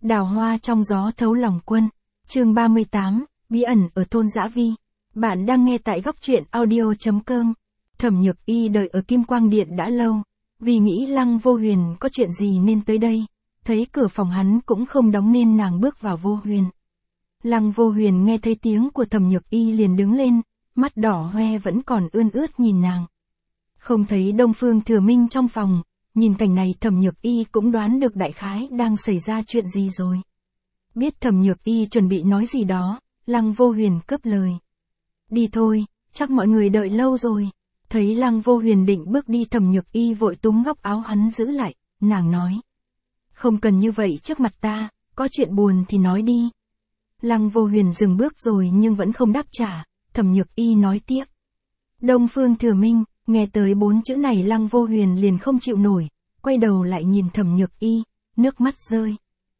Đào hoa trong gió thấu lòng quân. Chương 38, bí ẩn ở thôn Dã Vi. Bạn đang nghe tại góc truyện audio.com. Thẩm Nhược Y đợi ở Kim Quang Điện đã lâu, vì nghĩ Lăng Vô Huyền có chuyện gì nên tới đây, thấy cửa phòng hắn cũng không đóng nên nàng bước vào Vô Huyền. Lăng Vô Huyền nghe thấy tiếng của Thẩm Nhược Y liền đứng lên, mắt đỏ hoe vẫn còn ươn ướt nhìn nàng. Không thấy Đông Phương Thừa Minh trong phòng, nhìn cảnh này Thẩm Nhược Y cũng đoán được đại khái đang xảy ra chuyện gì rồi. Biết Thẩm Nhược Y chuẩn bị nói gì đó, Lăng Vô Huyền cướp lời. Đi thôi, chắc mọi người đợi lâu rồi. Thấy Lăng Vô Huyền định bước đi Thẩm Nhược Y vội túm góc áo hắn giữ lại, nàng nói. Không cần như vậy trước mặt ta, có chuyện buồn thì nói đi. Lăng Vô Huyền dừng bước rồi nhưng vẫn không đáp trả, Thẩm Nhược Y nói tiếp. Đông Phương Thừa Minh, nghe tới 4 chữ này Lăng Vô Huyền liền không chịu nổi, quay đầu lại nhìn Thẩm Nhược Y, nước mắt rơi.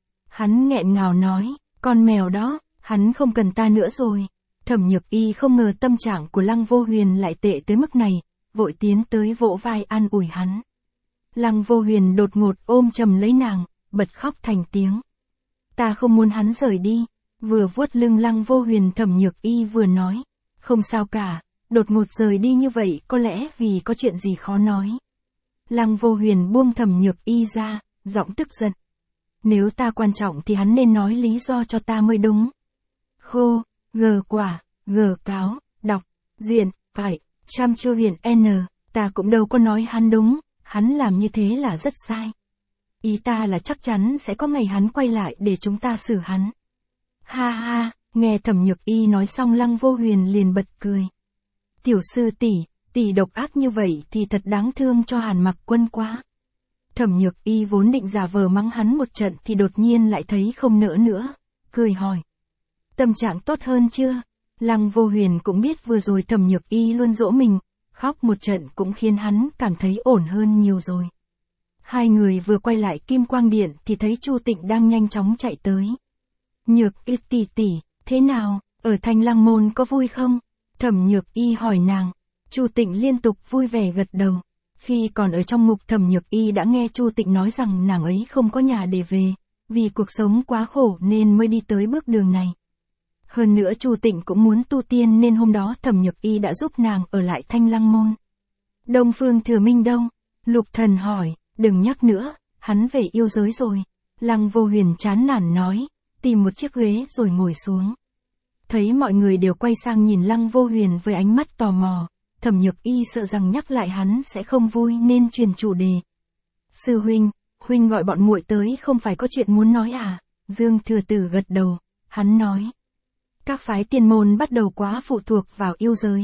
Hắn nghẹn ngào nói, con mèo đó, hắn không cần ta nữa rồi. Thẩm Nhược Y không ngờ tâm trạng của Lăng Vô Huyền lại tệ tới mức này, vội tiến tới vỗ vai an ủi hắn. Lăng Vô Huyền đột ngột ôm chầm lấy nàng, bật khóc thành tiếng. Ta không muốn hắn rời đi. Vừa vuốt lưng Lăng Vô Huyền Thẩm Nhược Y vừa nói, không sao cả, đột ngột rời đi như vậy có lẽ vì có chuyện gì khó nói. Lăng Vô Huyền buông Thẩm Nhược Y ra, giọng tức giận. Nếu ta quan trọng thì hắn nên nói lý do cho ta mới đúng. Khô, gờ quả, gờ cáo, đọc, duyện, phải, chăm chưa huyền N, ta cũng đâu có nói hắn đúng, hắn làm như thế là rất sai. Ý ta là chắc chắn sẽ có ngày hắn quay lại để chúng ta xử hắn. Ha ha, nghe Thẩm Nhược Y nói xong Lăng Vô Huyền liền bật cười. Tiểu sư tỷ độc ác như vậy thì thật đáng thương cho Hàn Mặc Quân quá. Thẩm Nhược Y vốn định giả vờ mắng hắn một trận thì đột nhiên lại thấy không nỡ nữa, cười hỏi. Tâm trạng tốt hơn chưa? Lăng Vô Huyền cũng biết vừa rồi Thẩm Nhược Y luôn dỗ mình, khóc một trận cũng khiến hắn cảm thấy ổn hơn nhiều rồi. Hai người vừa quay lại Kim Quang Điện thì thấy Chu Tịnh đang nhanh chóng chạy tới. Nhược Y tỷ, thế nào, ở Thanh Lăng Môn có vui không? Thẩm Nhược Y hỏi nàng. Chu Tịnh liên tục vui vẻ gật đầu. Khi còn ở trong ngục Thẩm Nhược Y đã nghe Chu Tịnh nói rằng nàng ấy không có nhà để về, vì cuộc sống quá khổ nên mới đi tới bước đường này. Hơn nữa Chu Tịnh cũng muốn tu tiên nên hôm đó Thẩm Nhược Y đã giúp nàng ở lại Thanh Lăng Môn. Đông Phương Thừa Minh đâu? Lục Thần hỏi, đừng nhắc nữa, hắn về yêu giới rồi. Lăng Vô Huyền chán nản nói, tìm một chiếc ghế rồi ngồi xuống. Thấy mọi người đều quay sang nhìn Lăng Vô Huyền với ánh mắt tò mò, Thẩm Nhược Y sợ rằng nhắc lại hắn sẽ không vui nên truyền chủ đề. Sư huynh gọi bọn muội tới không phải có chuyện muốn nói à? Dương Thừa Tử gật đầu, hắn nói. Các phái tiên môn bắt đầu quá phụ thuộc vào yêu giới.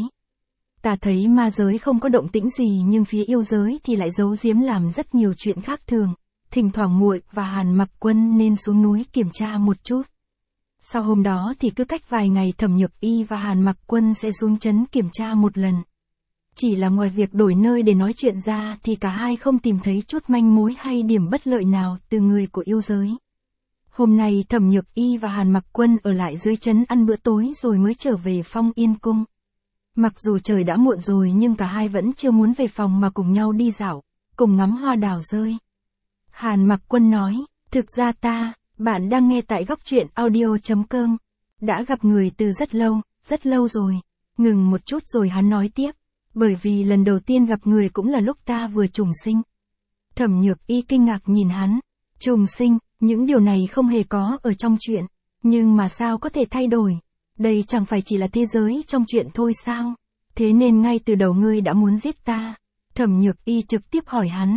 Ta thấy ma giới không có động tĩnh gì nhưng phía yêu giới thì lại giấu giếm làm rất nhiều chuyện khác thường. Thỉnh thoảng muội và Hàn Mặc Quân nên xuống núi kiểm tra một chút. Sau hôm đó thì cứ cách vài ngày Thẩm Nhược Y và Hàn Mặc Quân sẽ xuống trấn kiểm tra một lần. Chỉ là ngoài việc đổi nơi để nói chuyện ra thì cả hai không tìm thấy chút manh mối hay điểm bất lợi nào từ người của yêu giới. Hôm nay Thẩm Nhược Y và Hàn Mặc Quân ở lại dưới trấn ăn bữa tối rồi mới trở về Phong Yên Cung. Mặc dù trời đã muộn rồi nhưng cả hai vẫn chưa muốn về phòng mà cùng nhau đi dạo, cùng ngắm hoa đào rơi. Hàn Mặc Quân nói, thực ra bạn đang nghe tại góc truyện audio.com. Đã gặp người từ rất lâu rồi. Ngừng một chút rồi hắn nói tiếp. Bởi vì lần đầu tiên gặp người cũng là lúc ta vừa trùng sinh. Thẩm Nhược Y kinh ngạc nhìn hắn. Trùng sinh, những điều này không hề có ở trong truyện. Nhưng mà sao có thể thay đổi? Đây chẳng phải chỉ là thế giới trong truyện thôi sao? Thế nên ngay từ đầu ngươi đã muốn giết ta. Thẩm Nhược Y trực tiếp hỏi hắn.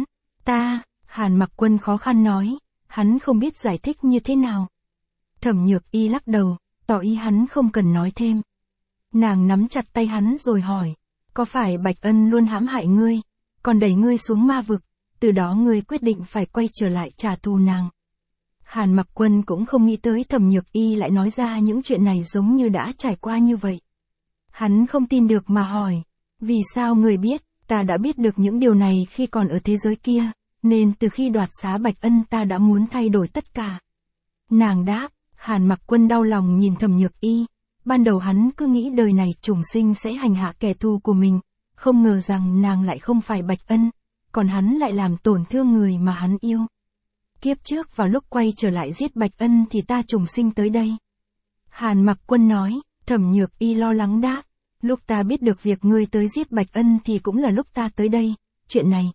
Hàn Mặc Quân khó khăn nói. Hắn không biết giải thích như thế nào. Thẩm Nhược Y lắc đầu, tỏ ý hắn không cần nói thêm. Nàng nắm chặt tay hắn rồi hỏi. Có phải Bạch Ân luôn hãm hại ngươi, còn đẩy ngươi xuống ma vực, từ đó ngươi quyết định phải quay trở lại trả thù nàng? Hàn Mặc Quân cũng không nghĩ tới Thẩm Nhược Y lại nói ra những chuyện này giống như đã trải qua như vậy. Hắn không tin được mà hỏi, vì sao ngươi biết? Ta đã biết được những điều này khi còn ở thế giới kia, nên từ khi đoạt xá Bạch Ân ta đã muốn thay đổi tất cả. Nàng đáp. Hàn Mặc Quân đau lòng nhìn Thẩm Nhược Y. Ban đầu hắn cứ nghĩ đời này trùng sinh sẽ hành hạ kẻ thù của mình, không ngờ rằng nàng lại không phải Bạch Ân, còn hắn lại làm tổn thương người mà hắn yêu. Kiếp trước vào lúc quay trở lại giết Bạch Ân thì ta trùng sinh tới đây. Hàn Mặc Quân nói, Thẩm Nhược Y lo lắng đáp, lúc ta biết được việc ngươi tới giết Bạch Ân thì cũng là lúc ta tới đây, chuyện này.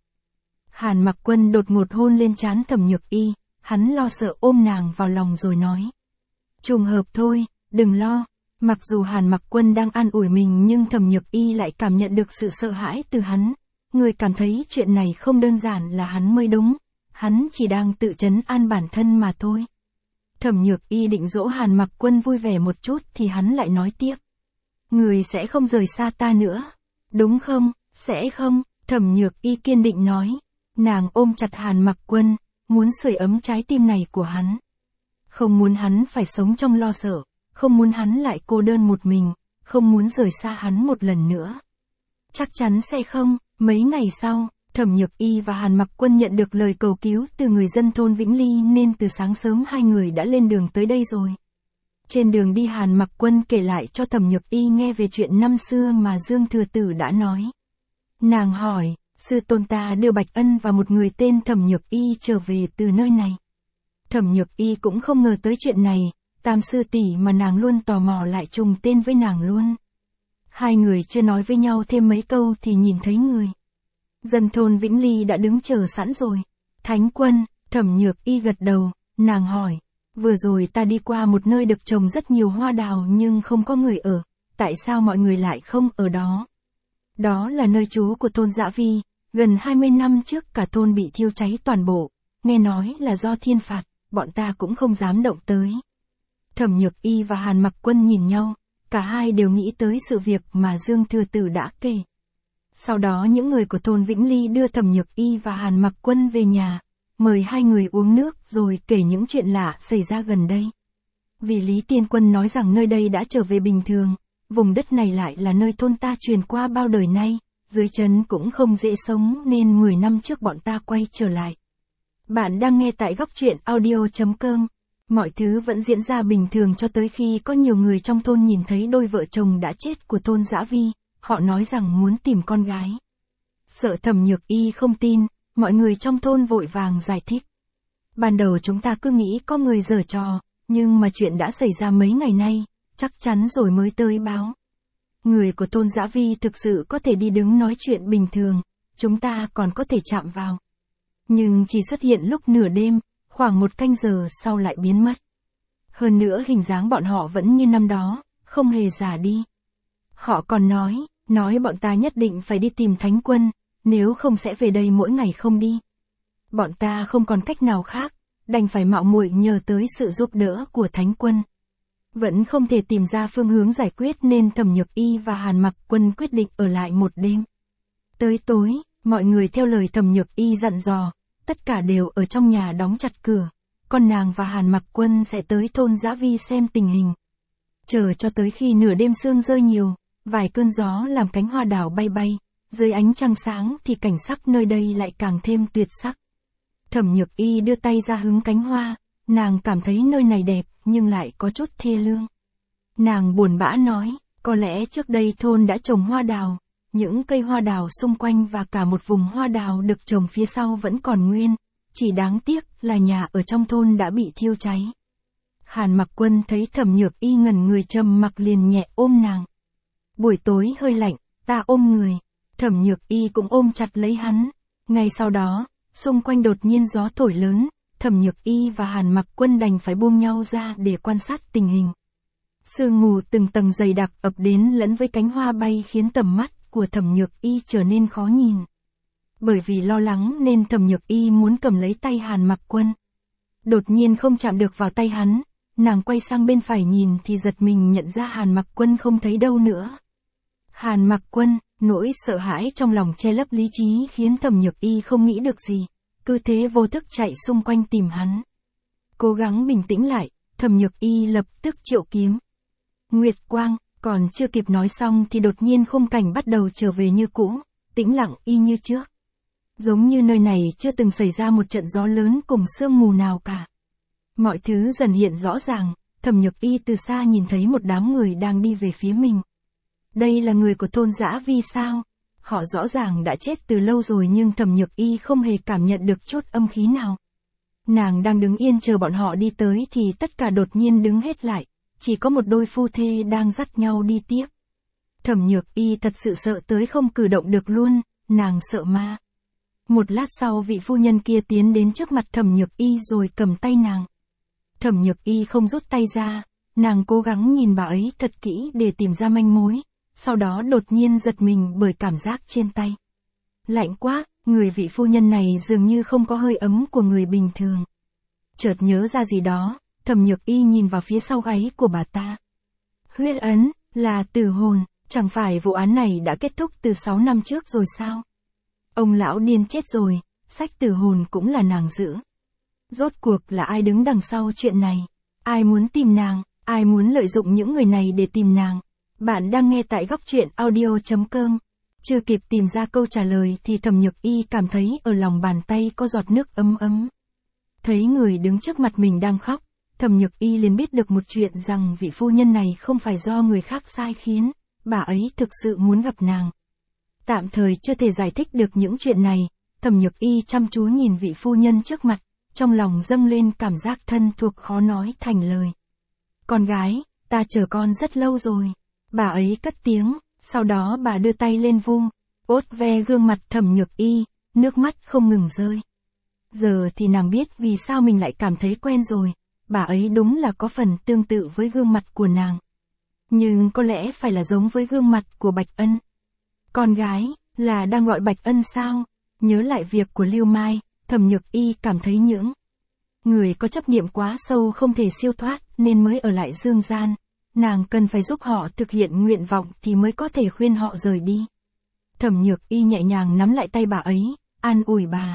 Hàn Mặc Quân đột ngột hôn lên trán Thẩm Nhược Y, hắn lo sợ ôm nàng vào lòng rồi nói. Trùng hợp thôi, đừng lo. Mặc dù Hàn Mặc Quân đang an ủi mình nhưng Thẩm Nhược Y lại cảm nhận được sự sợ hãi từ hắn. Người cảm thấy chuyện này không đơn giản là hắn mới đúng, hắn chỉ đang tự trấn an bản thân mà thôi. Thẩm Nhược Y định dỗ Hàn Mặc Quân vui vẻ một chút thì hắn lại nói tiếp. Người sẽ không rời xa ta nữa, đúng không? Sẽ không, Thẩm Nhược Y kiên định nói. Nàng ôm chặt Hàn Mặc Quân, muốn sưởi ấm trái tim này của hắn. Không muốn hắn phải sống trong lo sợ, không muốn hắn lại cô đơn một mình, không muốn rời xa hắn một lần nữa. Chắc chắn sẽ không. Mấy ngày sau, Thẩm Nhược Y và Hàn Mặc Quân nhận được lời cầu cứu từ người dân thôn Vĩnh Ly nên từ sáng sớm hai người đã lên đường tới đây rồi. Trên đường đi Hàn Mặc Quân kể lại cho Thẩm Nhược Y nghe về chuyện năm xưa mà Dương Thừa Tử đã nói. Nàng hỏi, sư tôn ta đưa Bạch Ân và một người tên Thẩm Nhược Y trở về từ nơi này. Thẩm Nhược Y cũng không ngờ tới chuyện này, tam sư tỷ mà nàng luôn tò mò lại trùng tên với nàng luôn. Hai người chưa nói với nhau thêm mấy câu thì nhìn thấy người dân thôn Vĩnh Ly đã đứng chờ sẵn rồi. Thánh Quân, Thẩm Nhược Y gật đầu, nàng hỏi, vừa rồi ta đi qua một nơi được trồng rất nhiều hoa đào nhưng không có người ở, tại sao mọi người lại không ở đó? Đó là nơi trú của thôn Dã Vi, gần 20 năm trước cả thôn bị thiêu cháy toàn bộ, nghe nói là do thiên phạt, bọn ta cũng không dám động tới. Thẩm Nhược Y và Hàn Mặc Quân nhìn nhau, cả hai đều nghĩ tới sự việc mà Dương Thừa Tử đã kể. Sau đó những người của thôn Vĩnh Ly đưa Thẩm Nhược Y và Hàn Mặc Quân về nhà, mời hai người uống nước rồi kể những chuyện lạ xảy ra gần đây. Vì Lý Tiên Quân nói rằng nơi đây đã trở về bình thường, vùng đất này lại là nơi thôn ta truyền qua bao đời nay, dưới chân cũng không dễ sống nên 10 năm trước bọn ta quay trở lại. Bạn đang nghe tại Góc Truyện Audio.com. Mọi thứ vẫn diễn ra bình thường cho tới khi có nhiều người trong thôn nhìn thấy đôi vợ chồng đã chết của thôn Dã Vi, họ nói rằng muốn tìm con gái. Sợ Thẩm Nhược Y không tin, mọi người trong thôn vội vàng giải thích. Ban đầu chúng ta cứ nghĩ có người giở trò, nhưng mà chuyện đã xảy ra mấy ngày nay, chắc chắn rồi mới tới báo. Người của thôn Dã Vi thực sự có thể đi đứng nói chuyện bình thường, chúng ta còn có thể chạm vào. Nhưng chỉ xuất hiện lúc nửa đêm, khoảng 1 canh giờ sau lại biến mất. Hơn nữa hình dáng bọn họ vẫn như năm đó, không hề già đi. Họ còn nói bọn ta nhất định phải đi tìm Thánh Quân, nếu không sẽ về đây mỗi ngày không đi. Bọn ta không còn cách nào khác, đành phải mạo muội nhờ tới sự giúp đỡ của Thánh Quân. Vẫn không thể tìm ra phương hướng giải quyết nên Thẩm Nhược Y và Hàn Mặc Quân quyết định ở lại một đêm. Tới tối, mọi người theo lời Thẩm Nhược Y dặn dò, tất cả đều ở trong nhà đóng chặt cửa, còn nàng và Hàn Mặc Quân sẽ tới thôn Dã Vi xem tình hình. Chờ cho tới khi nửa đêm sương rơi nhiều, vài cơn gió làm cánh hoa đào bay bay, dưới ánh trăng sáng thì cảnh sắc nơi đây lại càng thêm tuyệt sắc. Thẩm Nhược Y đưa tay ra hứng cánh hoa, nàng cảm thấy nơi này đẹp nhưng lại có chút thê lương. Nàng buồn bã nói, có lẽ trước đây thôn đã trồng hoa đào, những cây hoa đào xung quanh và cả một vùng hoa đào được trồng phía sau vẫn còn nguyên, chỉ đáng tiếc là nhà ở trong thôn đã bị thiêu cháy. Hàn Mặc Quân thấy Thẩm Nhược Y ngẩn người trầm mặc liền nhẹ ôm nàng. Buổi tối hơi lạnh, ta ôm người, Thẩm Nhược Y cũng ôm chặt lấy hắn. Ngay sau đó, xung quanh đột nhiên gió thổi lớn, Thẩm Nhược Y và Hàn Mặc Quân đành phải buông nhau ra để quan sát tình hình. Sương mù từng tầng dày đặc ập đến lẫn với cánh hoa bay khiến tầm mắt của Thẩm Nhược Y trở nên khó nhìn. Bởi vì lo lắng nên Thẩm Nhược Y muốn cầm lấy tay Hàn Mặc Quân. Đột nhiên không chạm được vào tay hắn, nàng quay sang bên phải nhìn thì giật mình nhận ra Hàn Mặc Quân không thấy đâu nữa. Hàn Mặc Quân, nỗi sợ hãi trong lòng che lấp lý trí khiến Thẩm Nhược Y không nghĩ được gì, cứ thế vô thức chạy xung quanh tìm hắn. Cố gắng bình tĩnh lại, Thẩm Nhược Y lập tức triệu kiếm. Nguyệt quang, còn chưa kịp nói xong thì đột nhiên khung cảnh bắt đầu trở về như cũ, tĩnh lặng y như trước. Giống như nơi này chưa từng xảy ra một trận gió lớn cùng sương mù nào cả. Mọi thứ dần hiện rõ ràng, Thẩm Nhược Y từ xa nhìn thấy một đám người đang đi về phía mình. Đây là người của thôn Dã Vi sao? Họ rõ ràng đã chết từ lâu rồi nhưng Thẩm Nhược Y không hề cảm nhận được chút âm khí nào. Nàng đang đứng yên chờ bọn họ đi tới thì tất cả đột nhiên đứng hết lại, chỉ có một đôi phu thê đang dắt nhau đi tiếp. Thẩm Nhược Y thật sự sợ tới không cử động được luôn, nàng sợ ma. Một lát sau vị phu nhân kia tiến đến trước mặt Thẩm Nhược Y rồi cầm tay nàng. Thẩm Nhược Y không rút tay ra, nàng cố gắng nhìn bà ấy thật kỹ để tìm ra manh mối, sau đó đột nhiên giật mình bởi cảm giác trên tay. Lạnh quá, người vị phu nhân này dường như không có hơi ấm của người bình thường. Chợt nhớ ra gì đó, Thẩm Nhược Y nhìn vào phía sau gáy của bà ta. Huyết ấn, là tử hồn, chẳng phải vụ án này đã kết thúc từ 6 năm trước rồi sao? Ông lão điên chết rồi, sách tử hồn cũng là nàng giữ. Rốt cuộc là ai đứng đằng sau chuyện này? Ai muốn tìm nàng? Ai muốn lợi dụng những người này để tìm nàng? Bạn đang nghe tại góc truyện audio.com. Chưa kịp tìm ra câu trả lời thì Thẩm Nhược Y cảm thấy ở lòng bàn tay có giọt nước ấm ấm. Thấy người đứng trước mặt mình đang khóc, Thẩm Nhược Y liền biết được một chuyện rằng vị phu nhân này không phải do người khác sai khiến, bà ấy thực sự muốn gặp nàng. Tạm thời chưa thể giải thích được những chuyện này, Thẩm Nhược Y chăm chú nhìn vị phu nhân trước mặt, trong lòng dâng lên cảm giác thân thuộc khó nói thành lời. Con gái, ta chờ con rất lâu rồi. Bà ấy cất tiếng, sau đó bà đưa tay lên vung, vuốt ve gương mặt Thẩm Nhược Y, nước mắt không ngừng rơi. Giờ thì nàng biết vì sao mình lại cảm thấy quen rồi, bà ấy đúng là có phần tương tự với gương mặt của nàng. Nhưng có lẽ phải là giống với gương mặt của Bạch Ân. Con gái, là đang gọi Bạch Ân sao? Nhớ lại việc của Lưu Mai, Thẩm Nhược Y cảm thấy những người có chấp niệm quá sâu không thể siêu thoát nên mới ở lại dương gian. Nàng cần phải giúp họ thực hiện nguyện vọng thì mới có thể khuyên họ rời đi. Thẩm Nhược Y nhẹ nhàng nắm lại tay bà ấy, an ủi bà.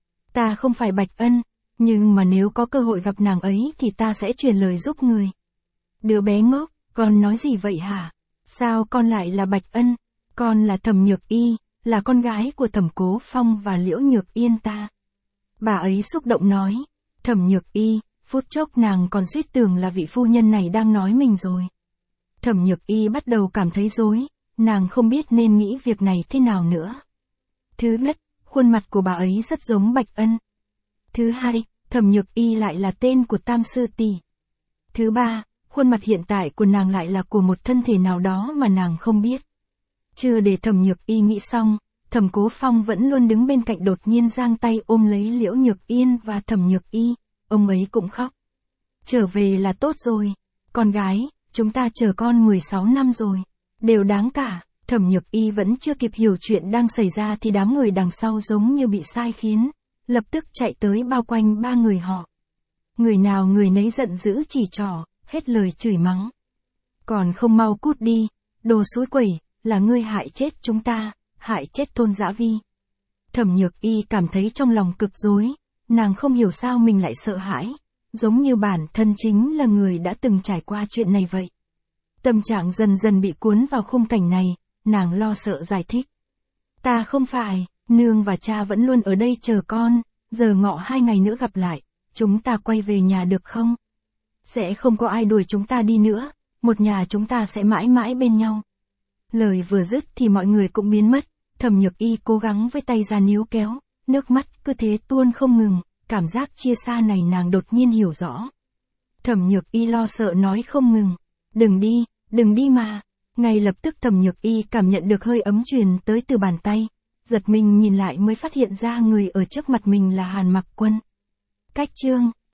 Ta không phải Bạch Ân, nhưng mà nếu có cơ hội gặp nàng ấy thì ta sẽ truyền lời giúp người. Đứa bé ngốc, con nói gì vậy hả? Sao con lại là Bạch Ân? Con là Thẩm Nhược Y, là con gái của Thẩm Cố Phong và Liễu Nhược Yên ta. Bà ấy xúc động nói. Thẩm Nhược Y, phút chốc nàng còn suýt tưởng là vị phu nhân này đang nói mình rồi. Thẩm Nhược Y bắt đầu cảm thấy rối, nàng không biết nên nghĩ việc này thế nào nữa. Thứ nhất, khuôn mặt của bà ấy rất giống Bạch Ân. Thứ hai, Thẩm Nhược Y lại là tên của Tam Sư Tỷ. Thứ ba, khuôn mặt hiện tại của nàng lại là của một thân thể nào đó mà nàng không biết. Chưa để Thẩm Nhược Y nghĩ xong, Thẩm Cố Phong vẫn luôn đứng bên cạnh đột nhiên giang tay ôm lấy Liễu Nhược Yên và Thẩm Nhược Y, ông ấy cũng khóc. Trở về là tốt rồi, con gái, chúng ta chờ con 16 năm rồi, đều đáng cả. Thẩm Nhược Y vẫn chưa kịp hiểu chuyện đang xảy ra thì đám người đằng sau giống như bị sai khiến, lập tức chạy tới bao quanh ba người họ. Người nào người nấy giận dữ chỉ trỏ, hết lời chửi mắng. Còn không mau cút đi, đồ xúi quẩy, là ngươi hại chết chúng ta, hại chết Tôn Dã Vi. Thẩm Nhược Y cảm thấy trong lòng cực rối, nàng không hiểu sao mình lại sợ hãi, giống như bản thân chính là người đã từng trải qua chuyện này vậy. Tâm trạng dần dần bị cuốn vào khung cảnh này, nàng lo sợ giải thích. Ta không phải, nương và cha vẫn luôn ở đây chờ con, giờ ngọ 2 ngày nữa gặp lại, chúng ta quay về nhà được không? Sẽ không có ai đuổi chúng ta đi nữa, một nhà chúng ta sẽ mãi mãi bên nhau. Lời vừa dứt thì mọi người cũng biến mất, Thẩm Nhược Y cố gắng với tay ra níu kéo, nước mắt cứ thế tuôn không ngừng, cảm giác chia xa này nàng đột nhiên hiểu rõ. Thẩm Nhược Y lo sợ nói không ngừng, đừng đi mà. Ngay lập tức Thẩm Nhược Y cảm nhận được hơi ấm truyền tới từ bàn tay, giật mình nhìn lại mới phát hiện ra người ở trước mặt mình là Hàn Mặc Quân. Cách chương